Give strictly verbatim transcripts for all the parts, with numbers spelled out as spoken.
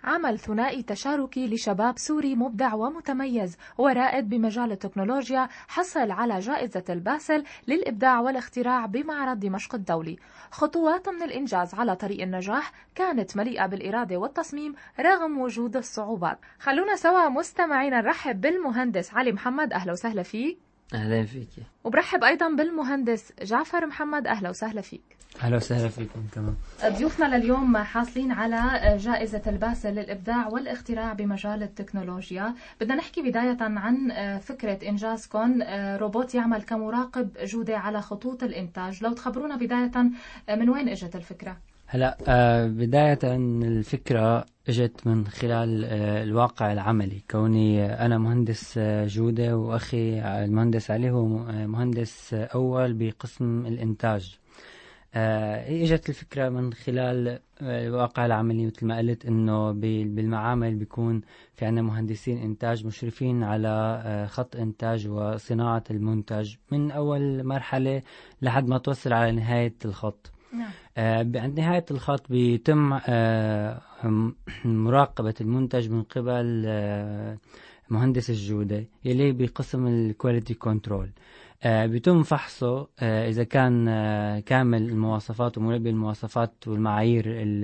عمل ثنائي تشاركي لشباب سوري مبدع ومتميز ورائد بمجال التكنولوجيا حصل على جائزة الباسل للإبداع والاختراع بمعرض دمشق الدولي. خطوات من الإنجاز على طريق النجاح كانت مليئة بالإرادة والتصميم رغم وجود الصعوبات. خلونا سوا مستمعينا نرحب بالمهندس علي محمد، أهلا وسهلا فيك. أهلا فيك. وبرحب أيضا بالمهندس جعفر محمد، أهلا وسهلا فيك. أهلا وسهلا فيكم كمان. ضيوفنا لليوم حاصلين على جائزة الباسل للإبداع والاختراع بمجال التكنولوجيا. بدنا نحكي بداية عن فكرة إنجازكم روبوت يعمل كمراقب جودة على خطوط الإنتاج. لو تخبرونا بداية من وين إجت الفكرة؟ هلا بداية الفكرة اجت من خلال الواقع العملي، كوني أنا مهندس جودة وأخي المهندس علي هو مهندس أول بقسم الإنتاج. اجت الفكرة من خلال الواقع العملي، مثل ما قلت إنه بالمعامل بيكون في عنا مهندسين إنتاج مشرفين على خط إنتاج وصناعة المنتج من أول مرحلة لحد ما توصل على نهاية الخط. نعم. عند نهاية الخط بيتم مراقبة المنتج من قبل مهندس الجودة يلي بقسم الكواليتي كنترول. بيتم فحصه إذا كان كامل المواصفات وملبي المواصفات والمعايير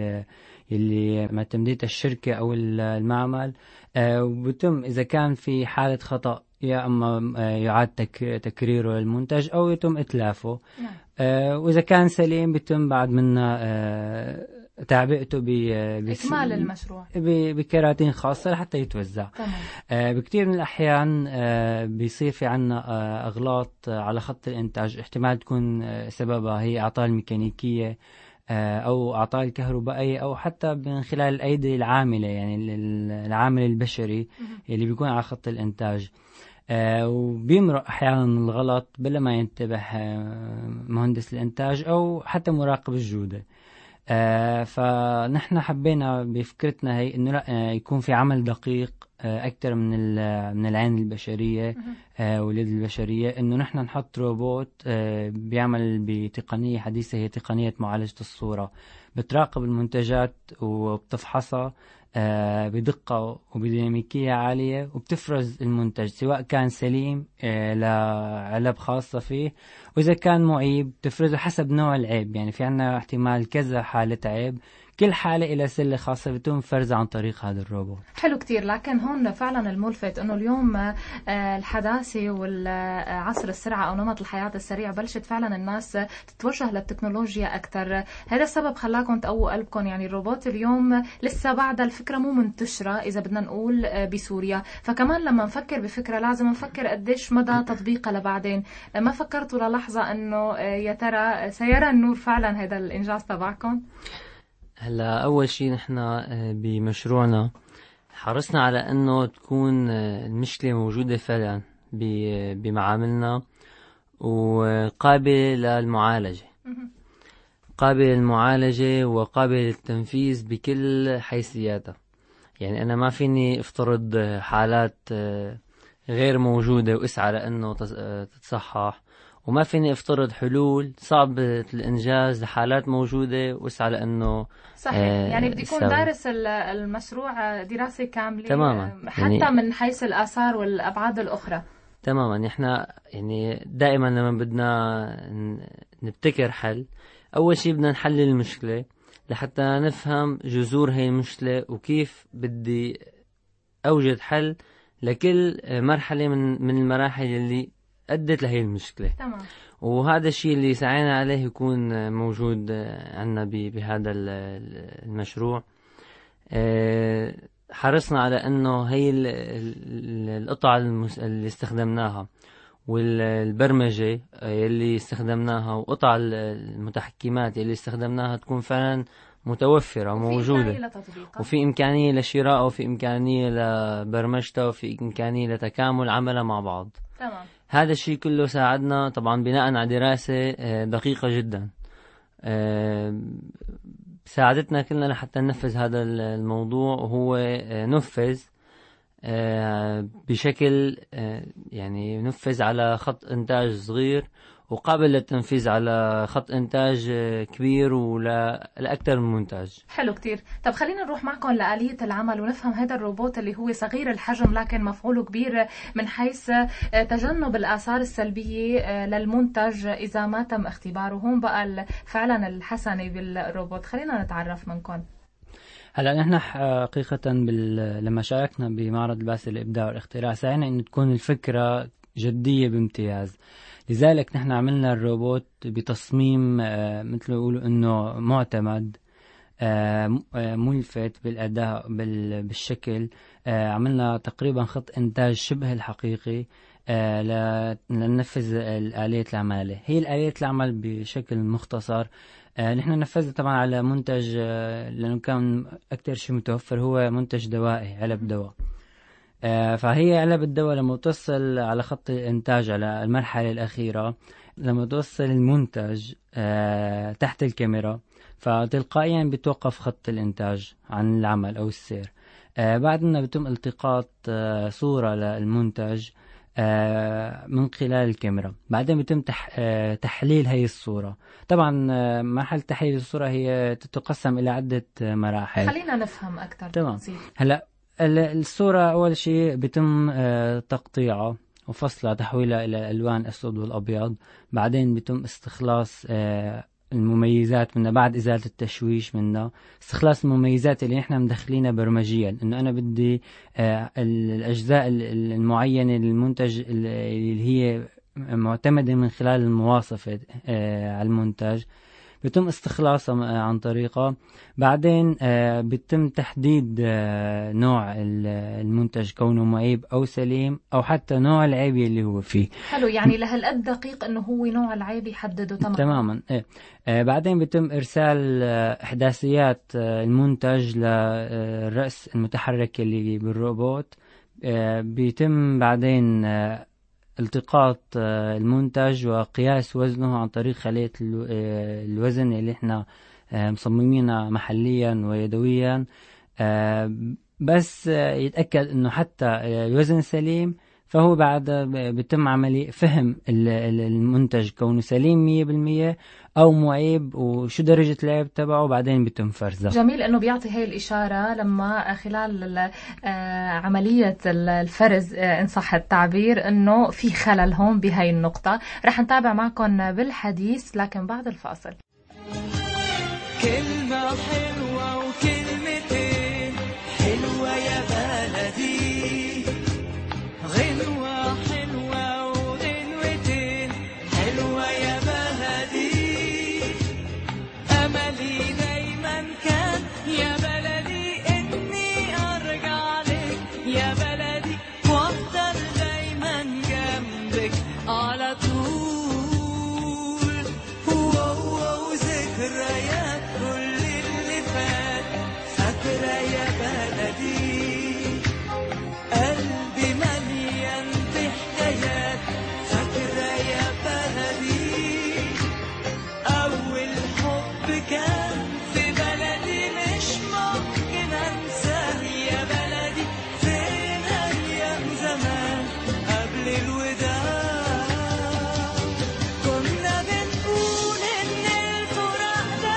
اللي معتمدتها الشركة أو المعمل، وبيتم إذا كان في حالة خطأ يا أما يعاد تكريره للمنتج أو يتم إتلافه. نعم. وإذا كان سليم بيتم بعد منا تعبئته بإكمال المشروع بكراتين خاصة لحتى يتوزع. تمام. بكثير من الأحيان بيصير في عنا أغلاط على خط الإنتاج، احتمال تكون سببها هي أعطال ميكانيكية أو أعطال كهربائية أو حتى من خلال الأيدي العاملة، يعني العامل البشري اللي بيكون على خط الإنتاج. آه وبيمرق أحيانا الغلط بلا ما ينتبه آه مهندس الإنتاج أو حتى مراقب الجودة. آه فنحن حبينا بفكرتنا هي إنه لا آه يكون في عمل دقيق آه أكثر من من العين البشرية آه واليد البشرية، إنه نحن نحط روبوت آه بيعمل بتقنية حديثة، هي تقنية معالجة الصورة، بتراقب المنتجات وبتفحصها آه بدقة وبديناميكية عالية، وبتفرز المنتج سواء كان سليم آه لعلب خاصة فيه، وإذا كان معيب تفرزه حسب نوع العيب. يعني في عنا احتمال كذا حالة عيب، كل حالة إلى سلة خاصة بتم فرزها عن طريق هذا الروبوت. حلو كتير. لكن هون فعلا الملفت أنه اليوم الحداثة والعصر السرعة أو نمط الحياة السريع بلشت فعلا الناس تتوجه للتكنولوجيا أكتر. هذا السبب خلاكم تقووا قلبكم. يعني الروبوت اليوم لسه بعد الفكرة مو منتشرة إذا بدنا نقول بسوريا، فكمان لما نفكر بفكرة لازم نفكر قديش مدى تطبيقها لبعدين. ما فكرتوا للحظة أنه يا ترى سيرى النور فعلا هذا الإنجاز تبعكم؟ هلا أول شيء نحن بمشروعنا حرصنا على أنه تكون المشكلة موجودة فعلا بمعاملنا وقابلة للمعالجة، قابلة للمعالجة وقابلة للتنفيذ بكل حيثياتها. يعني أنا ما فيني افترض حالات غير موجودة واسعى لأنه تتصحح، وما فيني افترض حلول صعبة الإنجاز لحالات موجودة واسعى لأنه صحيح. آه يعني بدي يكون دارس المشروع دراسة كاملة تماما، حتى يعني من حيث الآثار والأبعاد الأخرى. تماما. احنا يعني دائما لما بدنا نبتكر حل، أول شيء بدنا نحلل المشكلة لحتى نفهم جذور هي المشكلة وكيف بدي أوجد حل لكل مرحلة من من المراحل اللي أدت لهي المشكلة. تمام. وهذا الشيء اللي سعينا عليه يكون موجود عندنا بهذا المشروع. حرصنا على أنه هي القطع اللي استخدمناها والبرمجة اللي استخدمناها وقطع المتحكمات اللي استخدمناها تكون فعلا متوفرة وموجودة، وفي إمكانية لشرائها وفي إمكانية لبرمجتها وفي إمكانية لتكامل عملها مع بعض. تمام. هذا الشيء كله ساعدنا طبعا بناء على دراسة دقيقة جدا، ساعدتنا كلنا لحتى ننفذ هذا الموضوع، وهو نفذ بشكل يعني نفذ على خط إنتاج صغير وقابل للتنفيذ على خط إنتاج كبير ولأكثر من منتج. حلو كتير. طب خلينا نروح معكم لآلية العمل ونفهم هذا الروبوت اللي هو صغير الحجم لكن مفعوله كبير من حيث تجنب الآثار السلبية للمنتج إذا ما تم اختباره. هون بقى فعلا الحسنة بالروبوت، خلينا نتعرف منكم. هلا نحن حقيقة بال... لما شاركنا بمعرض الباسل الإبداع والاختراع سعينا إن تكون الفكرة جدية بامتياز. لذلك نحن عملنا الروبوت بتصميم مثل يقولوا إنه معتمد ملفت بالأداء بالشكل. عملنا تقريبا خط إنتاج شبه الحقيقي لننفذ الآلية العمالة. هي الآلية العمل بشكل مختصر نحن نفذنا طبعا على منتج لأنه كان أكثر شيء متوفر هو منتج دوائي، علب دواء. فهي علب الدواء لما توصل على خط الإنتاج على المرحلة الأخيرة، لما توصل المنتج تحت الكاميرا فتلقائيا بتوقف خط الإنتاج عن العمل أو السير. بعدنا بتم التقاط صورة للمنتج من خلال الكاميرا، بعدين بيتم تحليل هي الصورة. طبعا مرحلة تحليل الصورة هي تتقسم إلى عدة مراحل. خلينا نفهم أكثر. تمام. هلا الصورة أول شيء بيتم تقطيعها وفصلها تحويلها إلى ألوان أسود والأبيض، بعدين بيتم استخلاص المميزات منها بعد إزالة التشويش منها، استخلاص المميزات اللي نحن مدخلينها برمجيا، إنه أنا بدي الأجزاء المعينة للمنتج اللي هي معتمدة من خلال المواصفة على المنتج، بيتم استخلاصها عن طريقة. بعدين بيتم تحديد نوع المنتج كونه معيب أو سليم أو حتى نوع العيب اللي هو فيه. حلو، يعني لهالقد دقيق إنه هو نوع العيب يحدده تماما. تماما. إيه. بعدين بيتم إرسال إحداثيات المنتج للرأس المتحرك اللي بالروبوت. بيتم بعدين التقاط المنتج وقياس وزنه عن طريق خلية الوزن اللي احنا مصممينها محليا ويدويا، بس يتأكد انه حتى الوزن سليم، فهو بعد بيتم عملية فهم المنتج كونه سليم مية بالمية أو معيب وشو درجة العيب تبعه، بعدين بيتم فرزه. جميل إنه بيعطي هاي الإشارة لما خلال عملية الفرز إن صح التعبير إنه في خلل هون بهاي النقطة. رح نتابع معكم بالحديث لكن بعد الفاصل. كلمة حلوة وكلمتين حلوة يا بلدي، غنوة حلوة وغنوتين حلوة يا بلدي، أملي دايما كان يا بلدي إني أرجع لك يا بلدي وأفضل دايما جنبك على طول. وهو ذكريات كل اللي فات فاكرة يا بلدي، قلبي مليان بحكايات فاكرة يا بلدي، أول حب كان في بلدي مش ممكن أنساه يا بلدي، فين أيام زمان قبل الوداع كنا بنقول إن الفراق ده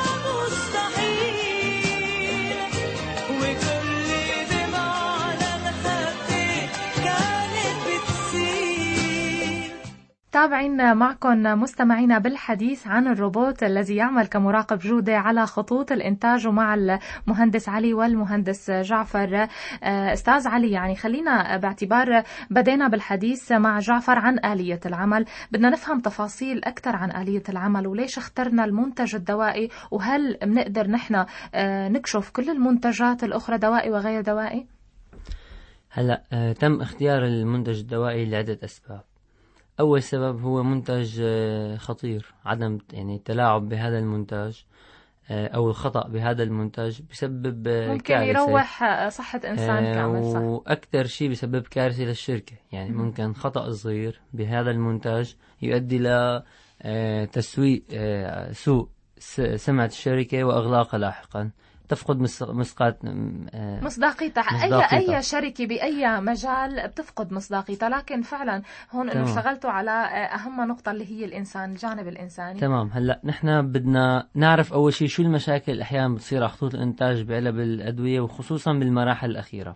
مستحيل، وكل دمعة على الخد كانت بتسيل. تابعين معكم مستمعينا بالحديث عن الروبوت الذي يعمل كمراقب جودة على خطوط الإنتاج مع المهندس علي والمهندس جعفر. أستاذ علي، يعني خلينا باعتبار بدينا بالحديث مع جعفر عن آلية العمل، بدنا نفهم تفاصيل أكثر عن آلية العمل وليش اخترنا المنتج الدوائي، وهل بنقدر نحن نكشف كل المنتجات الأخرى دوائي وغير دوائي؟ هلأ تم اختيار المنتج الدوائي لعدة أسباب. أول سبب هو منتج خطير، عدم يعني التلاعب بهذا المنتج أو الخطأ بهذا المنتج بسبب ممكن كارثة. يروح صحة إنسان كامل. صح. وأكثر شيء بسبب كارثة للشركة، يعني م. ممكن خطأ صغير بهذا المنتج يؤدي لتسويق سوء سمعة الشركة وإغلاقها لاحقا. تفقد مسقات مصداقيتها. أي أي شركة بأي مجال بتفقد مصداقيتها، لكن فعلا هون إنه اشتغلتوا على أهم نقطة اللي هي الإنسان، الجانب الإنساني. تمام. هلا نحن بدنا نعرف أول شيء شو المشاكل اللي أحيانا بتصير على خطوط الإنتاج بعلب الأدوية، وخصوصا بالمراحل الأخيرة.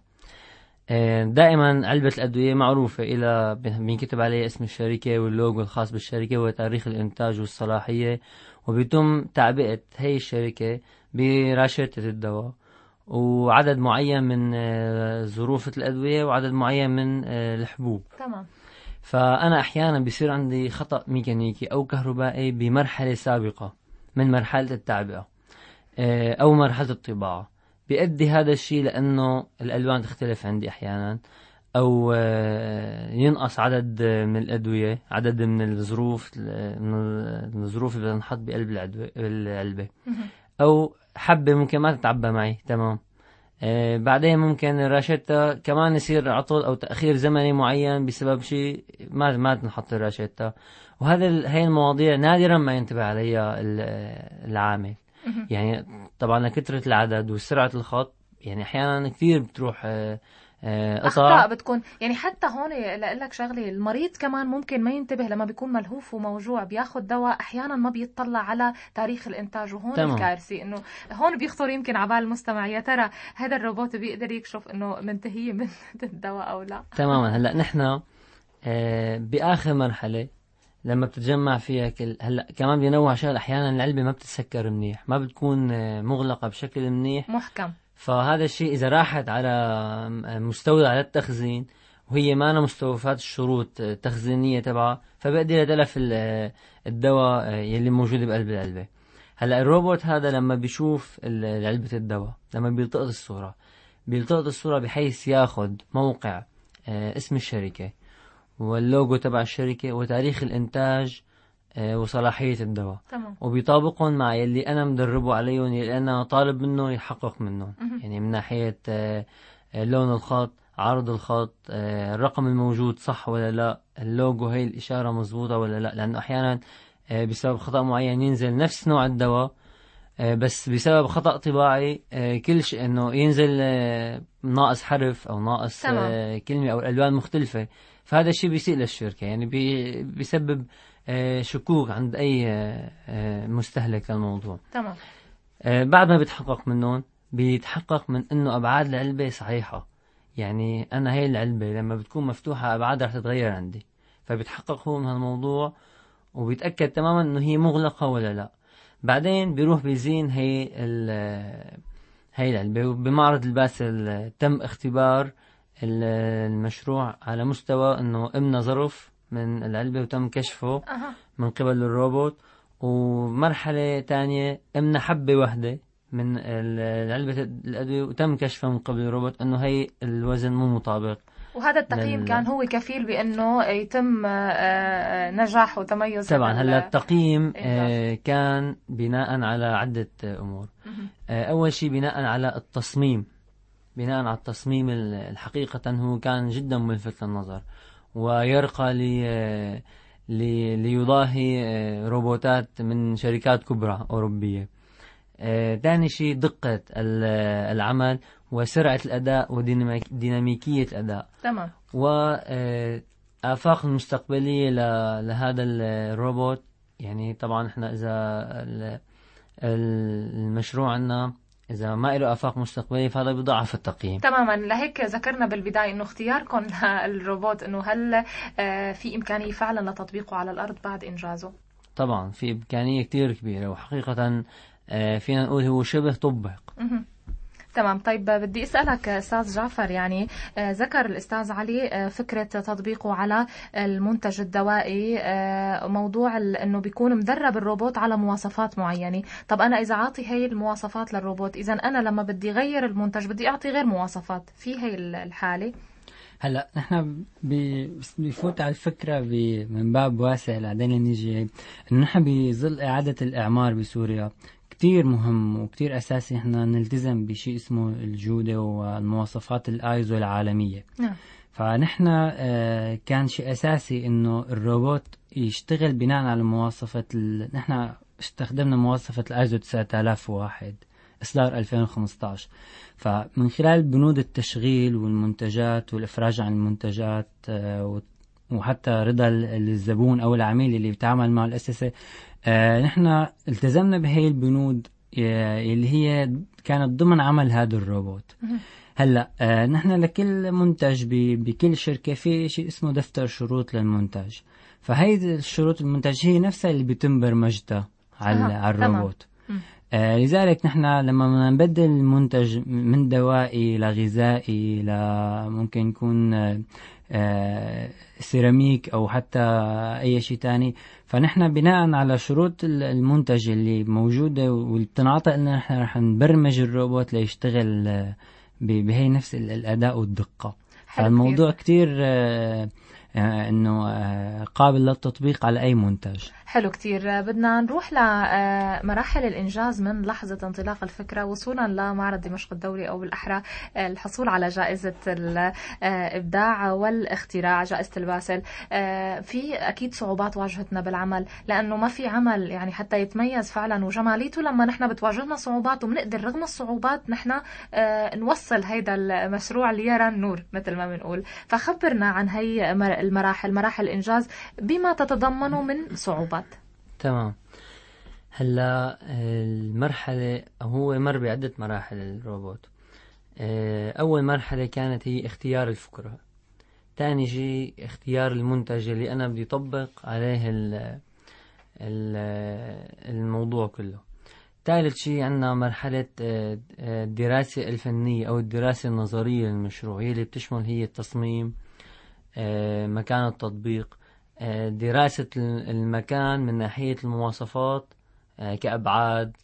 دائما علبة الأدوية معروفة، إلى بينكتب عليها اسم الشركة واللوجو الخاص بالشركة وتاريخ الإنتاج والصلاحية، وبيتم تعبئة هي الشركة براشدة الدواء وعدد معين من ظروف الأدوية وعدد معين من الحبوب. تمام. فأنا أحيانا بيصير عندي خطأ ميكانيكي أو كهربائي بمرحلة سابقة من مرحلة التعبئة أو مرحلة الطباعة، بيؤدي هذا الشيء لأنه الألوان تختلف عندي أحيانا، أو ينقص عدد من الأدوية، عدد من الظروف من الظروف اللي بنحط بقلب العلبة، أو حبة ممكن ما تتعبى معي. تمام. آه بعدين ممكن الراشتة كمان يصير عطل أو تأخير زمني معين بسبب شيء ما ما تنحط الراشتة. وهذا هاي المواضيع نادرا ما ينتبه عليها العامل. يعني طبعا لكثرة العدد وسرعة الخط، يعني أحيانا كثير بتروح آه أخطاء بتكون. يعني حتى هون لأقلك شغلي، المريض كمان ممكن ما ينتبه لما بيكون ملهوف وموجوع بياخد دواء، أحيانا ما بيطلع على تاريخ الإنتاج، وهون تمام. الكارثة إنه هون بيخطر يمكن عبال المستمع يا ترى هذا الروبوت بيقدر يكشف إنه منتهية من الدواء أو لا. تماما. هلأ نحن آه بآخر مرحلة لما بتتجمع فيها كل هلأ كمان بينوع شغل، أحيانا العلبة ما بتتسكر منيح، ما بتكون آه مغلقة بشكل منيح محكم. فهذا الشيء إذا راحت على مستودع على التخزين وهي ما أنا مستوفات الشروط التخزينية تبعها، فبقدر يتلف الدواء يلي موجود بقلب العلبة. هلأ الروبوت هذا لما بيشوف علبة الدواء، لما بيلتقط الصورة بيلتقط الصورة بحيث ياخد موقع اسم الشركة واللوجو تبع الشركة وتاريخ الإنتاج وصلاحية الدواء، تمام. وبيطابقهم مع يلي أنا مدربه عليهم، يلي أنا طالب منه يحقق منهم. يعني من ناحية لون الخط، عرض الخط، الرقم الموجود صح ولا لا، اللوجو هي الإشارة مزبوطة ولا لا، لأنه أحيانا بسبب خطأ معين ينزل نفس نوع الدواء بس بسبب خطأ طباعي كل شيء إنه ينزل ناقص حرف أو ناقص تمام. كلمة أو الألوان مختلفة. فهذا الشيء بيسيء للشركة، يعني بي بيسبب شكوك عند أي مستهلك للموضوع. تمام. بعد ما بيتحقق منهم بيتحقق من إنه أبعاد العلبة صحيحة. يعني أنا هاي العلبة لما بتكون مفتوحة أبعادها رح تتغير عندي، فبيتحقق هو من هالموضوع وبيتأكد تماما إنه هي مغلقة ولا لا. بعدين بيروح بيزين هي هاي العلبة بمعرض الباسل. تم اختبار المشروع على مستوى إنه إمنا ظرف من العلبة وتم كشفه أه. من قبل الروبوت. ومرحلة تانية إمنا حبة واحدة من علبة الأدوية وتم كشفها من قبل الروبوت إنه هي الوزن مو مطابق. وهذا التقييم لل... كان هو كفيل بأنه يتم نجاح وتميز. طبعا هلا التقييم كان بناء على عدة أمور. أول شيء بناء على التصميم، بناء على التصميم الحقيقة هو كان جدا ملفت للنظر ويرقى لي لي ليضاهي روبوتات من شركات كبرى أوروبية. ثاني شيء دقة العمل وسرعة الأداء وديناميكية الأداء. تمام. وآفاق المستقبلية لهذا الروبوت. يعني طبعا احنا إذا المشروع عنا إذا ما له آفاق مستقبلية فهذا بيضعف التقييم. تماما. لهيك ذكرنا بالبداية إنه اختياركم للروبوت إنه هل في إمكانية فعلا لتطبيقه على الأرض بعد إنجازه؟ طبعا في إمكانية كتير كبيرة، وحقيقة فينا نقول هو شبه طبق. تمام. طيب بدي أسألك أستاذ جعفر، يعني ذكر الأستاذ علي فكرة تطبيقه على المنتج الدوائي، موضوع أنه بيكون مدرب الروبوت على مواصفات معينة. طب أنا إذا أعطي هاي المواصفات للروبوت، إذا أنا لما بدي غير المنتج بدي أعطي غير مواصفات في هاي الحالة. هلا نحن بفوت على الفكرة من باب واسع بعدين نيجي إنه نحن بظل إعادة الإعمار بسوريا كتير مهم وكتير أساسي إحنا نلتزم بشيء اسمه الجودة والمواصفات الآيزو العالمية. نعم. فنحن آه كان شيء أساسي إنه الروبوت يشتغل بناء على مواصفة ال... نحن استخدمنا مواصفة الآيزو تسعة آلاف وواحد إصدار ألفين وخمسة عشر. فمن خلال بنود التشغيل والمنتجات والإفراج عن المنتجات آه وحتى رضا الزبون أو العميل اللي بيتعامل مع الأساسة، آه نحن التزمنا بهي البنود اللي هي كانت ضمن عمل هذا الروبوت. هلا آه نحن لكل منتج بكل شركة في شيء اسمه دفتر شروط للمنتج، فهي الشروط المنتج هي نفسها اللي بيتم برمجتها على, آه. على الروبوت. آه لذلك نحن لما نبدل المنتج من دوائي لغذائي لممكن يكون آه آه سيراميك أو حتى أي شيء تاني، فنحن بناء على شروط المنتج اللي موجودة واللي بتنعطى إننا نحن رح نبرمج الروبوت ليشتغل آه بهي نفس الأداء والدقة. فالموضوع كتير آه آه إنه آه قابل للتطبيق على أي منتج. حلو كتير. بدنا نروح لمراحل الإنجاز من لحظة انطلاق الفكرة وصولا لمعرض دمشق الدولي، أو بالأحرى الحصول على جائزة الإبداع والاختراع، جائزة الباسل. في أكيد صعوبات واجهتنا بالعمل، لأنه ما في عمل يعني حتى يتميز فعلا، وجماليته لما نحن بتواجهنا صعوبات وبنقدر رغم الصعوبات نحن نوصل هيدا المشروع ليرى النور مثل ما بنقول. فخبرنا عن هي المراحل، مراحل الإنجاز بما تتضمن من صعوبات. تمام. هلا المرحلة هو مر بعدة مراحل الروبوت. أول مرحلة كانت هي اختيار الفكرة، تاني شيء اختيار المنتج اللي أنا بدي أطبق عليه الموضوع كله، ثالث شيء عندنا مرحلة الدراسة الفنية أو الدراسة النظرية للمشروع، هي اللي بتشمل هي التصميم، مكان التطبيق، دراسة المكان من ناحية المواصفات كأبعاد،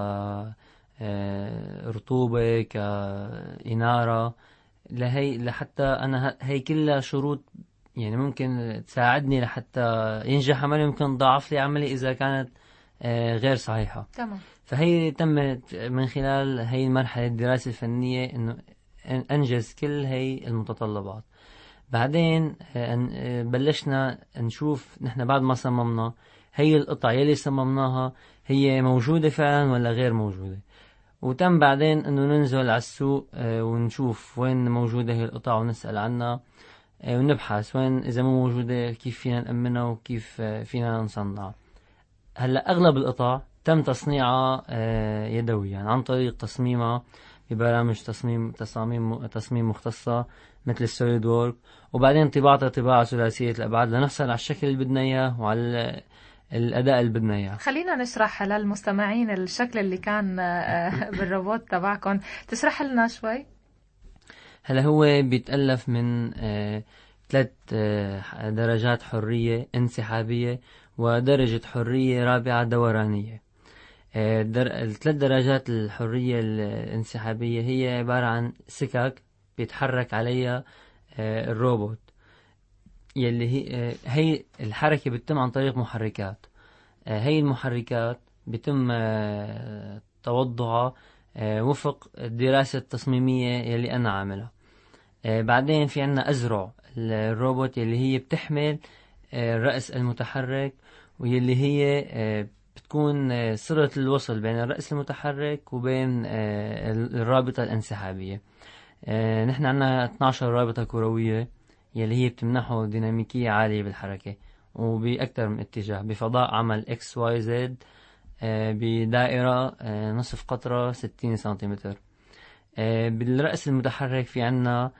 كرطوبة، كإنارة، لهي لحتى أنا هي كلها شروط يعني ممكن تساعدني لحتى ينجح عملي، ممكن تضاعف لي عملي إذا كانت غير صحيحة. تمام. فهي تمت من خلال هي المرحلة الدراسة الفنية إنه أنجز كل هي المتطلبات. بعدين بلشنا نشوف نحن بعد ما صممنا هي القطع يلي صممناها هي موجودة فعلا ولا غير موجودة، وتم بعدين انه ننزل على السوق ونشوف وين موجودة هي القطع ونسأل عنها ونبحث وين اذا مو موجودة كيف فينا نأمنها وكيف فينا نصنعها. هلا اغلب القطع تم تصنيعها يدويا يعني عن طريق تصميمها ببرامج تصميم تصاميم تصميم مختصة مثل السوليد وورك، وبعدين طباعتها طباعة ثلاثية الأبعاد لنحصل على الشكل اللي بدنا إياه وعلى الأداء اللي بدنا إياه. خلينا نشرح للمستمعين الشكل اللي كان بالروبوت تبعكم، تشرح لنا شوي. هلا هو بيتألف من ثلاث درجات حرية انسحابية ودرجة حرية رابعة دورانية. الثلاث درجات الحرية الانسحابية هي عبارة عن سكك بيتحرك عليها الروبوت، يلي هي هي الحركة بتتم عن طريق محركات. هي المحركات بيتم توضعها وفق الدراسة التصميمية يلي أنا عاملها. بعدين في عنا أزرع الروبوت يلي هي بتحمل الرأس المتحرك، واللي هي بتكون صلة الوصل بين الرأس المتحرك وبين الرابطة الانسحابية. نحن عنا اثنتي عشرة رابطة كروية يلي هي بتمنحه ديناميكية عالية بالحركة وبأكثر من اتجاه بفضاء عمل إكس واي زد بدائرة نصف قطرة ستين سنتيمتر. بالرأس المتحرك في عنا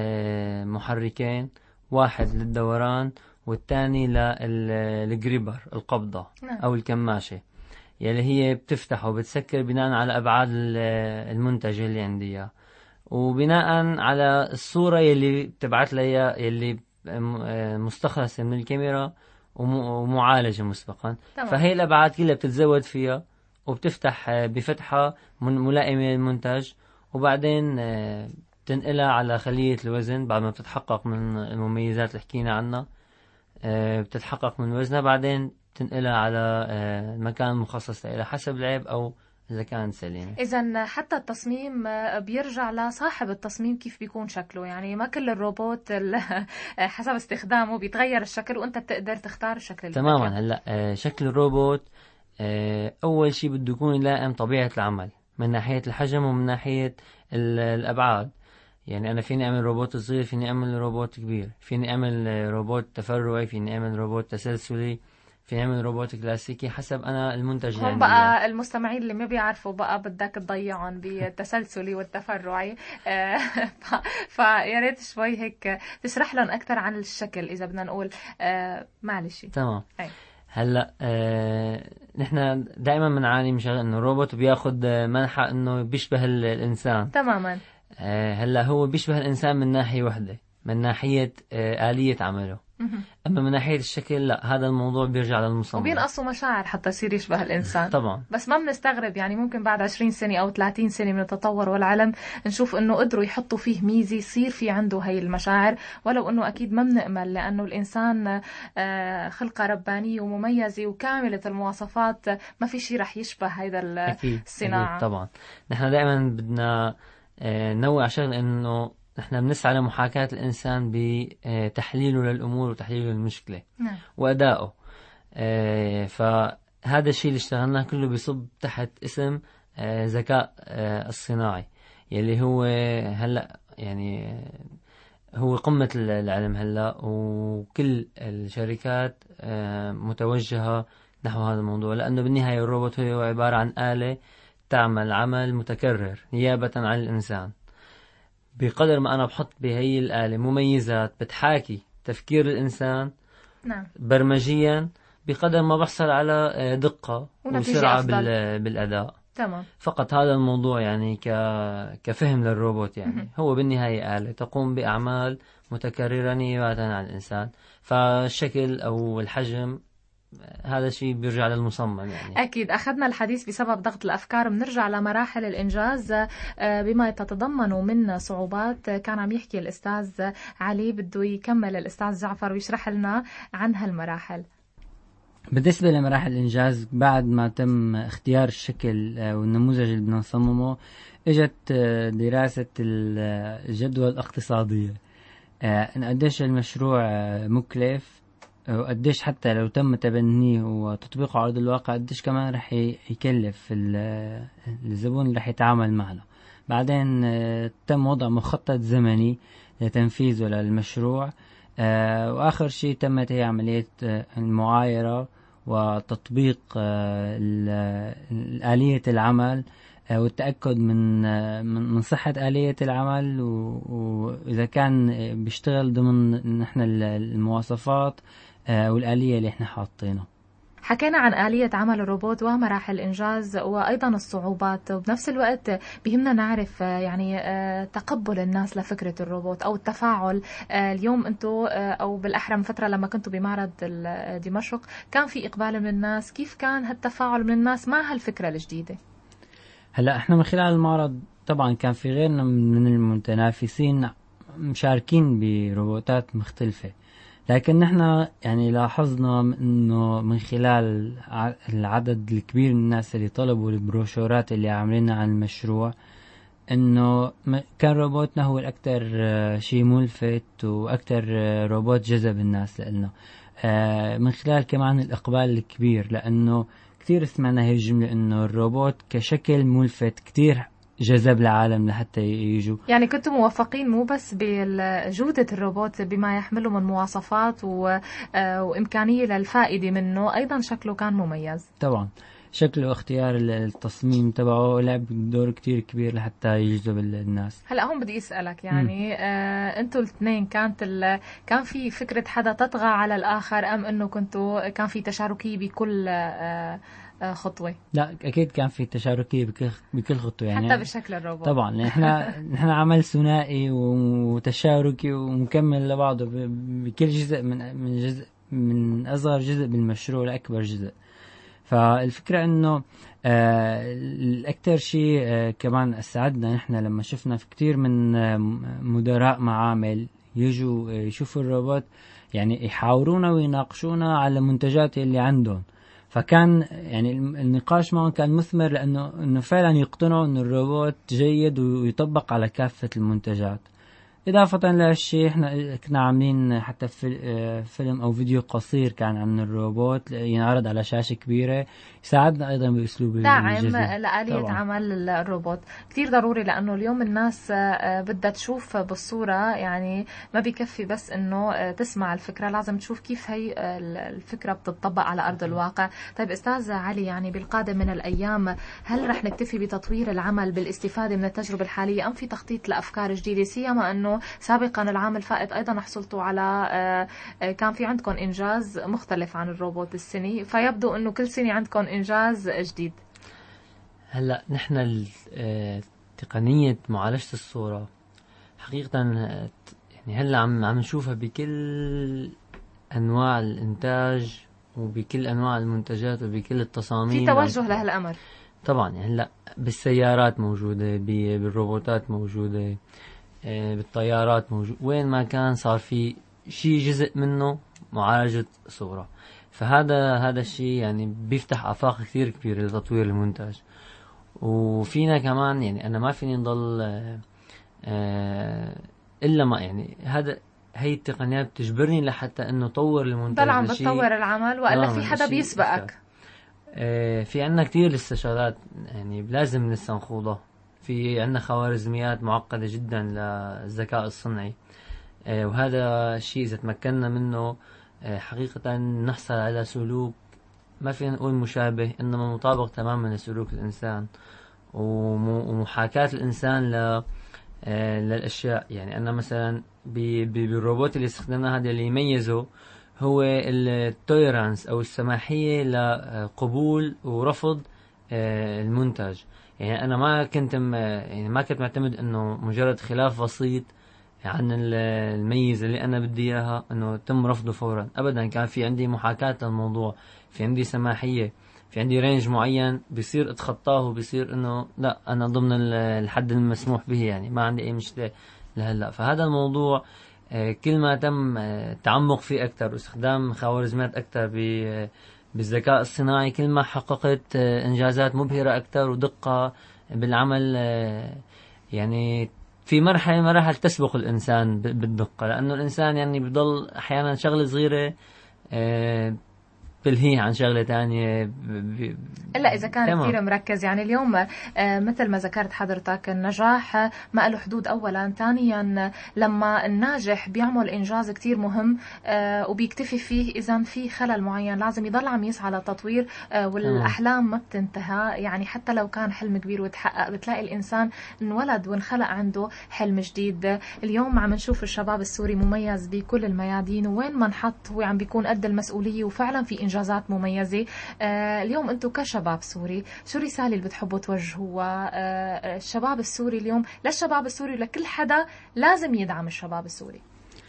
محركين، واحد للدوران والثاني للجريبر القبضة أو الكماشة يلي هي بتفتح وبتسكر بناء على أبعاد المنتج اللي عندي، وبناء على الصورة يلي بتبعت لي يلي مستخلصة من الكاميرا ومعالجة مسبقا. طبعا. فهي الأبعاد كلها بتتزود فيها وبتفتح بفتحة ملائمة للمنتج، وبعدين بتنقلها على خلية الوزن بعد ما بتتحقق من المميزات اللي حكينا عنها، بتتحقق من وزنها، بعدين تنقلها على المكان المخصص لها حسب العيب أو إذا كان سليمة. إذن حتى التصميم بيرجع لصاحب التصميم كيف بيكون شكله، يعني ما كل الروبوت حسب استخدامه بيتغير الشكل وأنت بتقدر تختار الشكل. تماما. هلا شكل الروبوت أول شيء بده يكون يلائم طبيعة العمل من ناحية الحجم ومن ناحية الأبعاد. يعني أنا فيني أعمل روبوت صغير، فيني أعمل روبوت كبير، فيني أعمل روبوت تفرعي، فيني أعمل روبوت تسلسلي، فيني أعمل روبوت كلاسيكي حسب أنا المنتج اللي هم عندي بقى إياه. المستمعين اللي ما بيعرفوا بقى بدك تضيعهم بالتسلسلي والتفرعي، آه، ف- فيا ريت شوي هيك تشرح لهم أكثر عن الشكل إذا بدنا نقول. آه، معلش. تمام. أي. هلا آه نحن دائما بنعاني من شغله انه الروبوت بياخذ منحى انه بيشبه ال- الانسان. تماما. آه هلا هو بيشبه الانسان من ناحيه واحده، من ناحيه آه آلية عمله. مهم. اما من ناحيه الشكل لا، هذا الموضوع بيرجع للمصمم. وبينقصوا مشاعر حتى يصير يشبه الإنسان. طبعا. بس ما بنستغرب، يعني ممكن بعد عشرين سنة أو ثلاثين سنة من التطور والعلم نشوف إنه قدروا يحطوا فيه ميزة يصير في عنده هاي المشاعر، ولو إنه أكيد ما بنأمل، لأنه الإنسان آه، خلقة ربانية ومميزة وكاملة المواصفات، ما في شيء رح يشبه هيدا أكيد. الصناعة. أكيد طبعا. نحن دائما بدنا آه، نوع شغل إنه نحن بنسعى لمحاكاة الإنسان بتحليله للأمور وتحليله للمشكلة. نعم. وأدائه. آه، فهذا الشيء اللي اشتغلناه كله بيصب تحت اسم آه، ذكاء آه، الصناعي، يلي هو هلا يعني آه، هو قمة العلم هلا، وكل الشركات آه، متوجهة نحو هذا الموضوع، لأنه بالنهاية الروبوت هو عبارة عن آلة تعمل عمل متكرر نيابة عن الإنسان. بقدر ما أنا بحط بهي الآلة مميزات بتحاكي تفكير الإنسان نعم. برمجيا، بقدر ما بحصل على دقة ونتيجة وسرعة أفضل. بال- بالأداء. تمام. فقط هذا الموضوع يعني ك... كفهم للروبوت، يعني مهم. هو بالنهاية آلة تقوم بأعمال متكررة نيابة عن الإنسان. فالشكل أو الحجم هذا شيء بيرجع للمصمم يعني. أكيد. أخذنا الحديث بسبب ضغط الأفكار، بنرجع لمراحل الإنجاز آه، بما تتضمن من صعوبات. كان عم يحكي الأستاذ علي، بده يكمل الأستاذ جعفر ويشرح لنا عن هالمراحل. بالنسبة لمراحل الإنجاز، بعد ما تم اختيار الشكل آه، والنموذج اللي بدنا نصممه، اجت آه، دراسة ال- آه، الجدوى الاقتصادية، آه، إن قديش المشروع آه، مكلف، آه، وقديش حتى لو تم تبنيه وتطبيقه على أرض الواقع قديش كمان رح ي- يكلف ال- آه، الزبون اللي رح يتعامل معنا. بعدين آه، تم وضع مخطط زمني لتنفيذه للمشروع، آه، وآخر شيء تمت هي عملية آه، المعايرة وتطبيق آه، ال- آلية العمل، آه، والتأكد من آه، من من صحة آلية العمل، و- وإذا كان آه، بيشتغل ضمن نحن ال- المواصفات آه، والآلية اللي احنا حاطينها. حكينا عن آلية عمل الروبوت ومراحل الإنجاز وأيضا الصعوبات، وبنفس الوقت بهمنا نعرف آه، يعني آه، تقبل الناس لفكرة الروبوت أو التفاعل. آه، اليوم أنتوا آه، أو بالأحرى من فترة لما كنتوا بمعرض ال- دمشق كان في إقبال من الناس، كيف كان هالتفاعل من الناس مع هالفكرة الجديدة؟ هلا احنا من خلال المعرض طبعا كان في غيرنا من المتنافسين مشاركين بروبوتات مختلفة، لكن نحن يعني لاحظنا انه من خلال ع- العدد الكبير من الناس اللي طلبوا البروشورات اللي عاملينها عن المشروع، انه م- كان روبوتنا هو الاكثر آه، شيء ملفت واكثر آه، روبوت جذب الناس لنا، آه، من خلال كمان الاقبال الكبير، لانه كثير سمعنا هي الجملة انه الروبوت كشكل ملفت كثير جذب العالم لحتى يجوا. يعني كنتوا موفقين مو بس بجودة الروبوت بما يحمله من مواصفات و... آه، وإمكانية للفائدة منه، أيضا شكله كان مميز. طبعا شكله واختيار ال- التصميم تبعه لعب دور كتير كبير لحتى يجذب ال- الناس. هلا هون بدي اسالك يعني آه انتوا الاثنين كانت ال... كان في فكره حدا تطغى على الاخر، ام انه كنتوا كان في تشاركيه بكل آه آه خطوه؟ لا اكيد كان في تشاركية بكل بكل خطوة يعني، حتى بشكل الروبوت. طبعا نحن نحن عمل ثنائي وتشاركي ومكمل لبعضه ب- بكل جزء من من جزء من اصغر جزء بالمشروع لاكبر جزء. فالفكرة انه آه الاكثر شيء آه كمان اسعدنا نحن لما شفنا في كتير من آه مدراء معامل يجوا آه يشوفوا الروبوت، يعني يحاورونا ويناقشونا على المنتجات اللي عندهم. فكان يعني النقاش معهم كان مثمر، لانه انه فعلا يقتنعوا انه الروبوت جيد ويطبق على كافة المنتجات. إضافة لهالشيء إحنا كنا عاملين حتى في فيلم أو فيديو قصير كان عن الروبوت ينعرض على شاشة كبيرة يساعدنا أيضا بأسلوب داعم الجذب. لآلية طبعاً. عمل الروبوت كتير ضروري، لأنه اليوم الناس آه، بدها تشوف بالصورة، يعني ما بيكفي بس إنه آه، تسمع الفكرة، لازم تشوف كيف هي آه، الفكرة بتطبق على أرض الواقع. طيب أستاذ علي، يعني بالقادم من الأيام هل رح نكتفي بتطوير العمل بالاستفادة من التجربة الحالية، أم في تخطيط لأفكار جديدة، سيما أنه سابقا العام الفائت أيضا حصلتوا على آه، آه، كان في عندكم إنجاز مختلف عن الروبوت السنة، فيبدو أنه كل سنة عندكم إنجاز جديد. هلا نحن ال- آه، تقنية معالجة الصورة حقيقة آه، يعني هلا عم عم نشوفها بكل أنواع الإنتاج وبكل أنواع المنتجات وبكل التصاميم. في توجه لهالأمر. طبعا يعني هلا بالسيارات موجودة، ب- بالروبوتات موجودة، آه، بالطيارات موجود، وين ما كان صار في شيء جزء منه معالجة صورة. فهذا هذا الشيء يعني بيفتح آفاق كثير كبيرة لتطوير المنتج. وفينا كمان يعني أنا ما فيني نضل آه، آه، إلا ما يعني هذا هي التقنيات بتجبرني لحتى إنه طور المنتج ضل عم لشيء. بتطور العمل، وإلا آه، في حدا لشيء بيسبقك. أكثر. آه، في عنا كتير لسه شغلات يعني لازم لسه نخوضها. في عنا خوارزميات معقدة جدا للذكاء الصنعي، آه، وهذا الشيء إذا تمكنا منه آه، حقيقة نحصل على سلوك ما فينا نقول مشابه، إنما مطابق تماما لسلوك الإنسان وم- ومحاكاة الإنسان ل آه، للأشياء. يعني أنا مثلا ب- ب- بالروبوت اللي استخدمناه هذا اللي يميزه هو التوليرانس أو السماحية لقبول ورفض آه، المنتج. يعني أنا ما كنت م- يعني ما كنت معتمد إنه مجرد خلاف بسيط عن ال- الميزة اللي أنا بدي إياها إنه تم رفضه فورا. أبدا، كان في عندي محاكاة للموضوع، في عندي سماحية، في عندي رينج معين بيصير اتخطاه وبيصير إنه لا أنا ضمن ال- الحد المسموح به، يعني ما عندي أي مشكلة لهلا. فهذا الموضوع آه، كل ما تم آه، التعمق فيه أكثر واستخدام خوارزميات أكثر ب- بالذكاء الصناعي، كل ما حققت آه، إنجازات مبهرة أكثر ودقة بالعمل. آه، يعني في مرحلة مراحل تسبق الإنسان ب- بالدقة، لأنه الإنسان يعني بيضل أحيانا شغلة صغيرة آه، بلهيه عن شغلة تانية ب- ب- إلا إذا كان تمام. كثير مركز. يعني اليوم آه، مثل ما ذكرت حضرتك، النجاح آه، ما له حدود أولا. ثانيا آه، لما الناجح بيعمل إنجاز كثير مهم آه، وبيكتفي فيه، إذا في خلل معين لازم يضل عم يسعى للتطوير، آه، والأحلام ما بتنتهى. يعني حتى لو كان حلم كبير وتحقق، بتلاقي الإنسان انولد وانخلق عنده حلم جديد. اليوم عم نشوف الشباب السوري مميز بكل الميادين، وين ما نحط هو عم بيكون قد المسؤولية، وفعلا في إنجازات مميزة. آه، اليوم أنتم كشباب سوري، شو الرسالة اللي بتحبوا توجهوها آه، الشباب السوري اليوم للشباب السوري ولكل حدا لازم يدعم الشباب السوري؟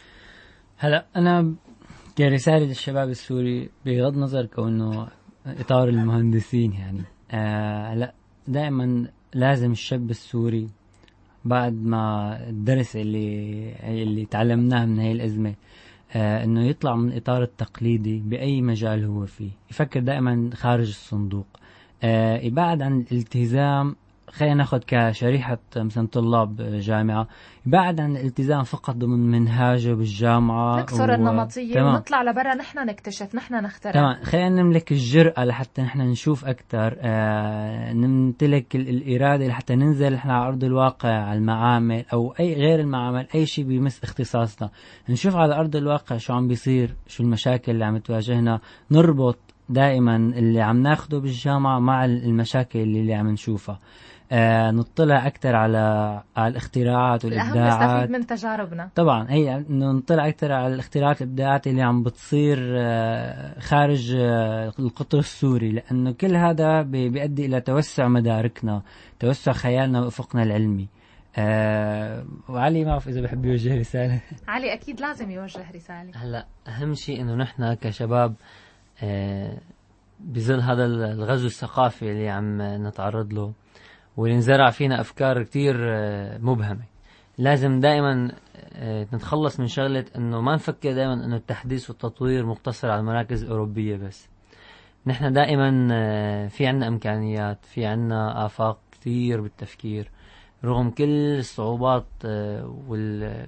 هلا أنا كرسالة للشباب السوري بغض النظر كونه إطار المهندسين، يعني آه لا دائما لازم الشاب السوري بعد ما الدرس اللي اللي تعلمناه من هاي الأزمة آه إنه يطلع من الإطار التقليدي بأي مجال هو فيه، يفكر دائما خارج الصندوق، آه يبعد عن الالتزام. خلينا ناخذ كشريحة مثلا طلاب جامعة، يبعد عن الالتزام فقط ضمن منهاجه بالجامعة، نكسر و... النمطية تمام. ونطلع لبرا، نحن نكتشف، نحن نخترع. تمام، خلينا نملك الجرأة لحتى نحن نشوف أكثر، آه نمتلك ال- الإرادة لحتى ننزل نحن على أرض الواقع، على المعامل أو أي غير المعامل، أي شيء بيمس اختصاصنا، نشوف على أرض الواقع شو عم بيصير، شو المشاكل اللي عم تواجهنا، نربط دائما اللي عم ناخده بالجامعة مع المشاكل اللي, اللي عم نشوفها. آه نطلع أكثر على على الاختراعات الأهم والإبداعات. نستفيد من تجاربنا. طبعا هي انه نطلع اكثر على الاختراعات الابداعات اللي عم بتصير آه، خارج آه، القطر السوري، لانه كل هذا بي- بيؤدي الى توسع مداركنا، توسع خيالنا وافقنا العلمي. آه وعلي ما بعرف اذا بحب يوجه رساله. علي أكيد لازم يوجه رسالة. هلا أهم شيء إنه نحن كشباب آه، بظل هذا الغزو الثقافي اللي عم نتعرض له واللي انزرع فينا أفكار كتير آه، مبهمة، لازم دائما آه، نتخلص من شغلة إنه ما نفكر دائما إنه التحديث والتطوير مقتصر على المراكز الأوروبية بس. نحن دائما آه، في عنا إمكانيات، في عنا آفاق كتير بالتفكير رغم كل الصعوبات آه، وال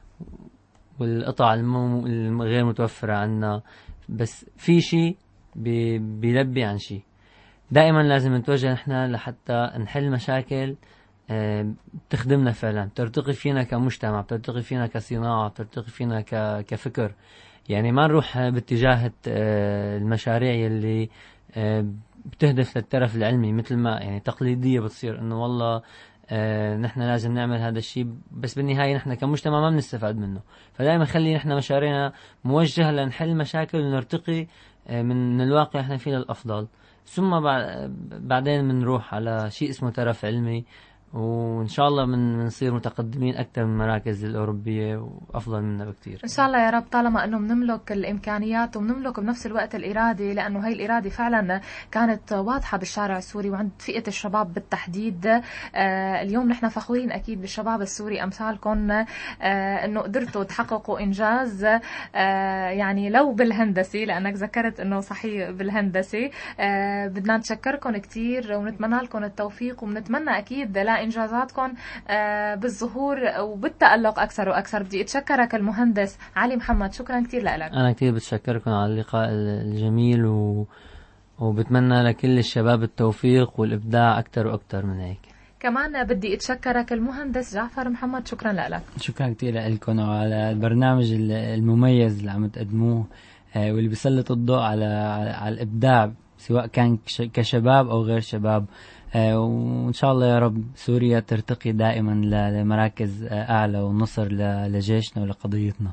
والقطع المو- الغير متوفرة عنا، بس في شيء بي- بيلبي عن شيء. دائما لازم نتوجه نحن لحتى نحل مشاكل تخدمنا فعلا، ترتقي فينا كمجتمع، ترتقي فينا كصناعة، ترتقي فينا كفكر. يعني ما نروح باتجاه المشاريع اللي بتهدف للترف العلمي، مثل ما يعني تقليدية بتصير انه والله نحن لازم نعمل هذا الشيء، بس بالنهاية نحن كمجتمع ما بنستفاد منه. فدائما خلي نحن مشاريعنا موجهة لنحل مشاكل ونرتقي من الواقع احنا فيه للأفضل، ثم بعدين بنروح على شيء اسمه ترف علمي، وإن شاء الله من نصير متقدمين أكثر من المراكز الأوروبية وأفضل منا بكتير إن شاء الله يا رب، طالما أنه بنملك الإمكانيات وبنملك بنفس الوقت الإرادة، لأنه هاي الإرادة فعلا كانت واضحة بالشارع السوري وعند فئة الشباب بالتحديد. آه اليوم نحن فخورين أكيد بالشباب السوري أمثالكم، آه أنه قدرتوا تحققوا إنجاز، آه يعني لو بالهندسة، لأنك ذكرت أنه صحيح بالهندسة. آه بدنا نشكركم كتير ونتمنى لكم التوفيق، ونتمنى أكيد لا إنجازاتكم بالظهور وبالتألق أكثر وأكثر. بدي أتشكرك المهندس علي محمد، شكرا كتير لك. أنا كتير بتشكركم على اللقاء الجميل، و... وبتمنى لكل الشباب التوفيق والإبداع أكثر وأكثر من هيك. كمان بدي أتشكرك المهندس جعفر محمد، شكرا لك. شكرا كتير لكم وعلى البرنامج المميز اللي عم تقدموه، واللي بيسلط الضوء على على الإبداع سواء كان كشباب أو غير شباب. وإن شاء الله يا رب سوريا ترتقي دائما لمراكز أعلى ونصر لجيشنا ولقضيتنا.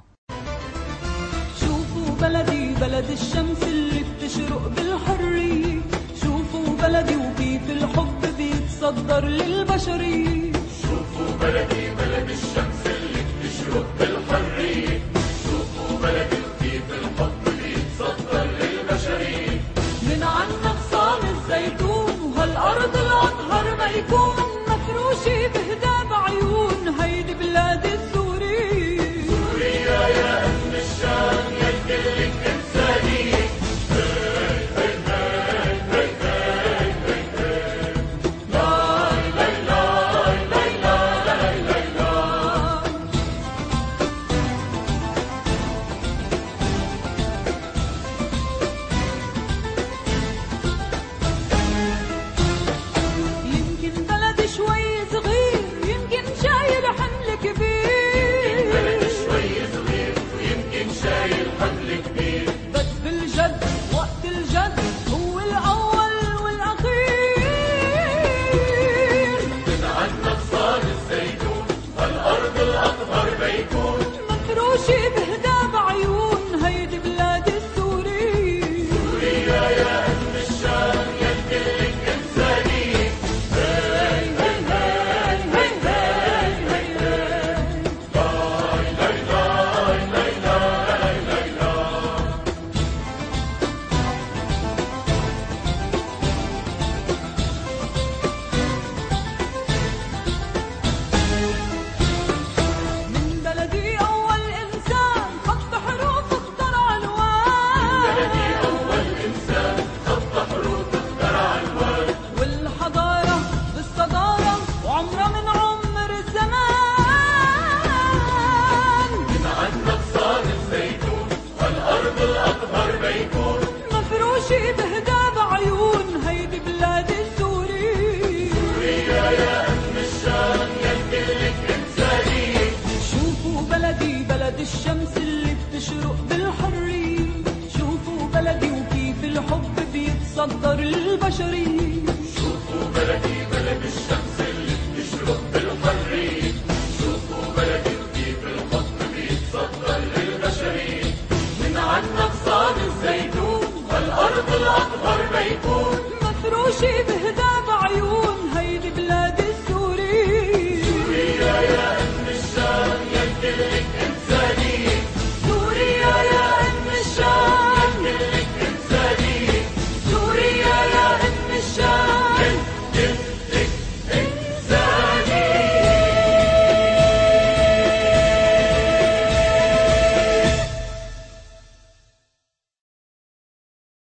شوفوا بلدي بلد الشمس اللي بتشرق بالحرية، شوفوا بلدي وكيف الحب بيتصدر للبشرية. شوفوا بلدي بلد الشمس اللي بتشرق بالحرية، شوفوا بلدي وكيف الحب بيتصدر للبشرية. من عنا غصان الزيتون وهالأرض الأطهر ما يكون مفروشة بهدى بعيون هيدي بلاد السوري. سوريا يا أم الشام يا كلك إنسانية. هي هي هي هي هي هي هي لاي لاي لاي لاي لاي لاي لاي. يمكن بلد شوي صغير يمكن شايل حمل كبير، يمكن بلد شوي صغير ويمكن شايل حمل كبير، بس بالجد وقت الجد هو الأول والأخير. من عنا غصان الزيتون هالأرض الأطهر بيكون مفروشة بهدى بعيون هيدي بلاد السوري. سوريا يا أم الشام يا كلك إنسانية. هي هي هي هي هي هي هي لاي لاي لاي لاي لاي لاي لاي. من بلدي أول إنسان خط حروف اخترع ألوان، من بلدي أول إنسان خط حروف اخترع ألوان، والحضارة بالصدارة وعمرها من عمر الزمان. من عنا غصان الزيتون والأرض الأطهر بيكون مفروشة بهدى بعيون هيدي بلاد السوري. سوريا يا أم الشام يا كلك إنسانية. شوفوا بلدي بلد الشمس اللي بتشرق بالحرية، شوفوا بلدي وكيف الحب بيتصدر للبشرية.